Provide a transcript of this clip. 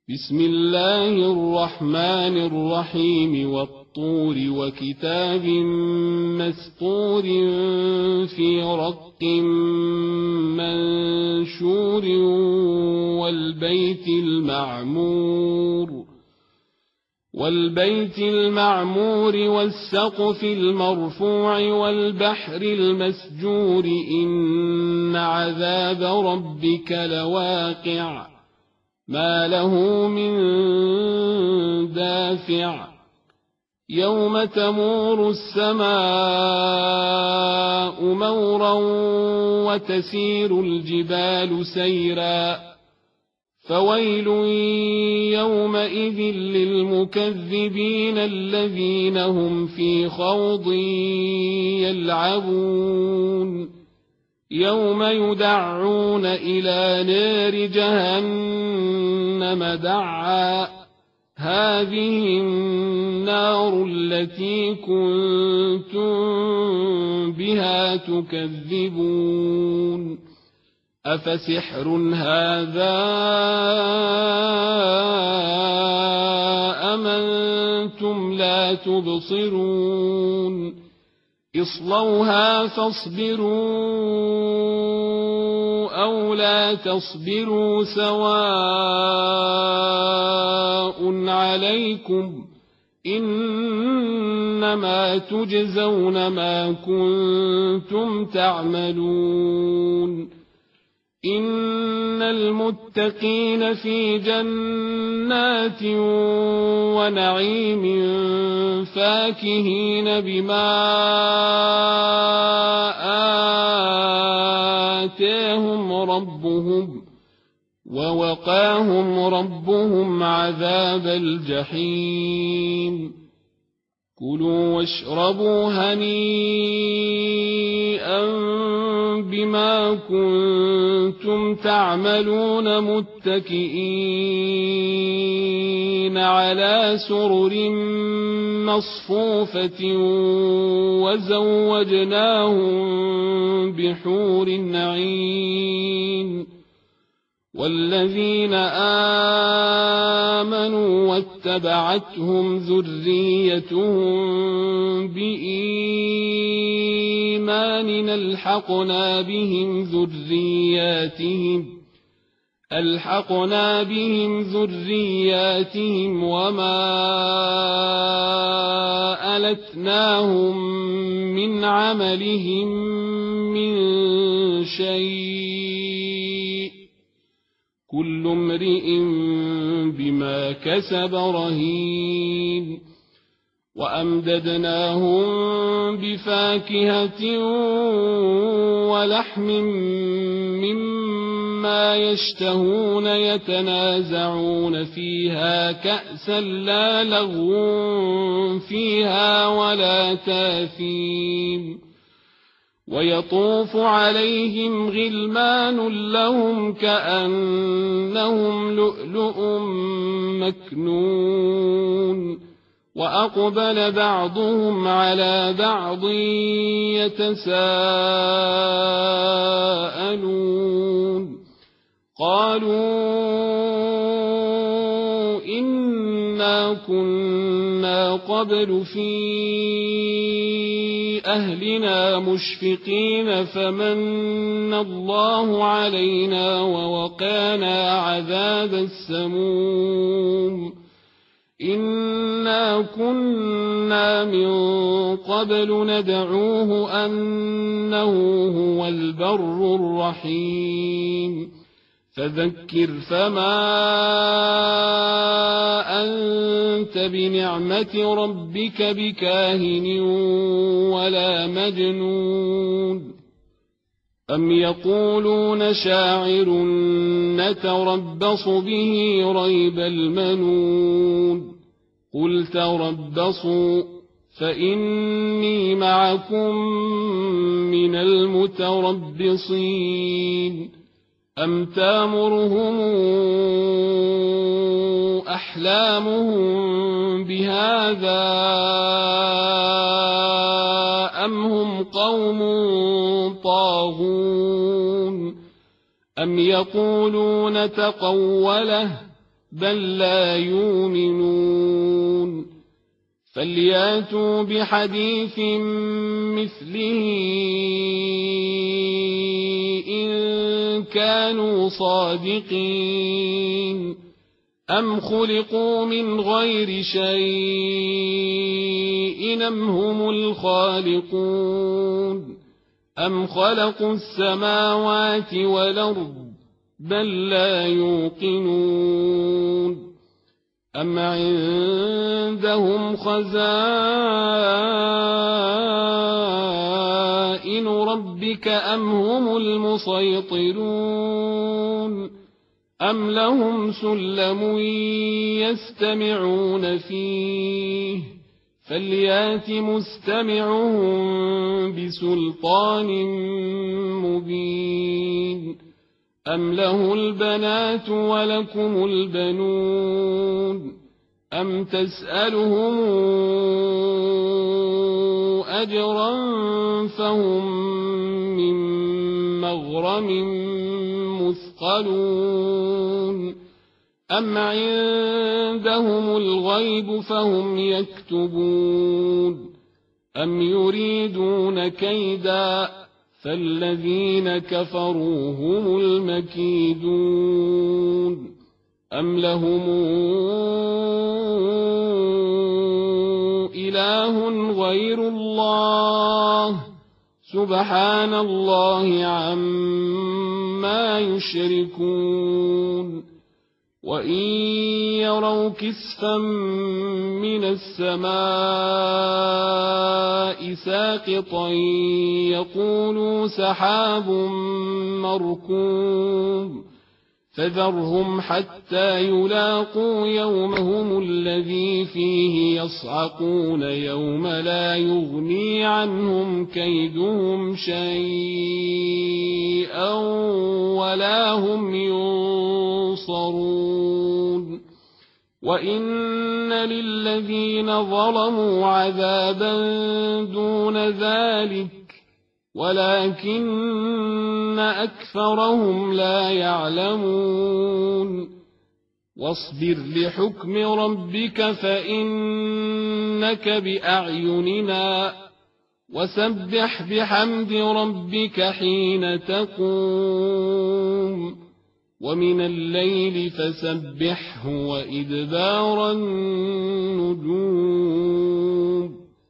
بسم الله الرحمن الرحيم والطور وكتاب مسطور في رق منشور والبيت المعمور والسقف المرفوع والبحر المسجور إن عذاب ربك لواقع ما له من دافع يوم تمور السماء مورا وتسير الجبال سيرا فويل يومئذ للمكذبين الذين هم في خوض يلعبون يوم يدعون إلى نار جهنم دعا هذه النار التي كنتم بها تكذبون أفسحر هذا أم أنتم لا تبصرون اصلوها فاصبروا أو لا تصبروا سواء عليكم إنما تجزون ما كنتم تعملون إن المتقين في جنات ونعيم فاكهين بما آتاهم ربهم ووقاهم ربهم عذاب الجحيم كلوا واشربوا هنيئا بما كنتم تعملون متكئين على سرر مصفوفة وزوجناهم بحور عين والذين آمنوا واتبعتهم ذريتهم بإيمان ألحقنا بهم ذرياتهم وما ألتناهم من عملهم من شيء كل امرئ بما كسب رهين وأمددناهم بفاكهة ولحم مما يشتهون يتنازعون فيها كأسا لا لغو فيها ولا تاثيم ويطوف عليهم غلمان لهم كأنهم لؤلؤ مكنون وأقبل بعضهم على بعض يتساءلون قالوا إنا كنا قبل في أهلنا مشفقين فمن الله علينا ووقانا عذاب السموم إنا كنا من قبل ندعوه أنه هو البر الرحيم فذكر فما أنت بنعمة ربك بكاهن ولا مجنون أم يقولون شاعر نتربص به ريب المنون قل تربصوا فإني معكم من المتربصين أم تامرهم أحلامهم بهذا أم هم قوم طاغون أم يقولون تقوله بل لا يؤمنون فلياتوا بحديث مثله إن كانوا صادقين أم خلقوا من غير شيء أم هم الخالقون أم خلقوا السماوات والأرض بل لا يوقنون أم عندهم خزائن ربك أم هم المسيطرون أم لهم سلم يستمعون فيه فليات مستمعهم بسلطان مبين أم له البنات ولكم البنون أم تسألهم أجرا فهم من مغرم مثقلون أم عندهم الغيب فهم يكتبون أم يريدون كيدا فالذين كفروا هم المكيدون أم لهم إله غير الله سبحان الله عما يشركون وإن يروا كسفا من السماء ساقطا يقولوا سحاب مركوم فذرهم حتى يلاقوا يومهم الذي فيه يصعقون يوم لا يغني عنهم كيدهم شيئا ولا هم ينصرون وإن للذين ظلموا عذابا دون ذلك ولكن أكثرهم لا يعلمون واصبر لحكم ربك فإنك بأعيننا وسبح بحمد ربك حين تقوم ومن الليل فسبحه وإدبار النجوم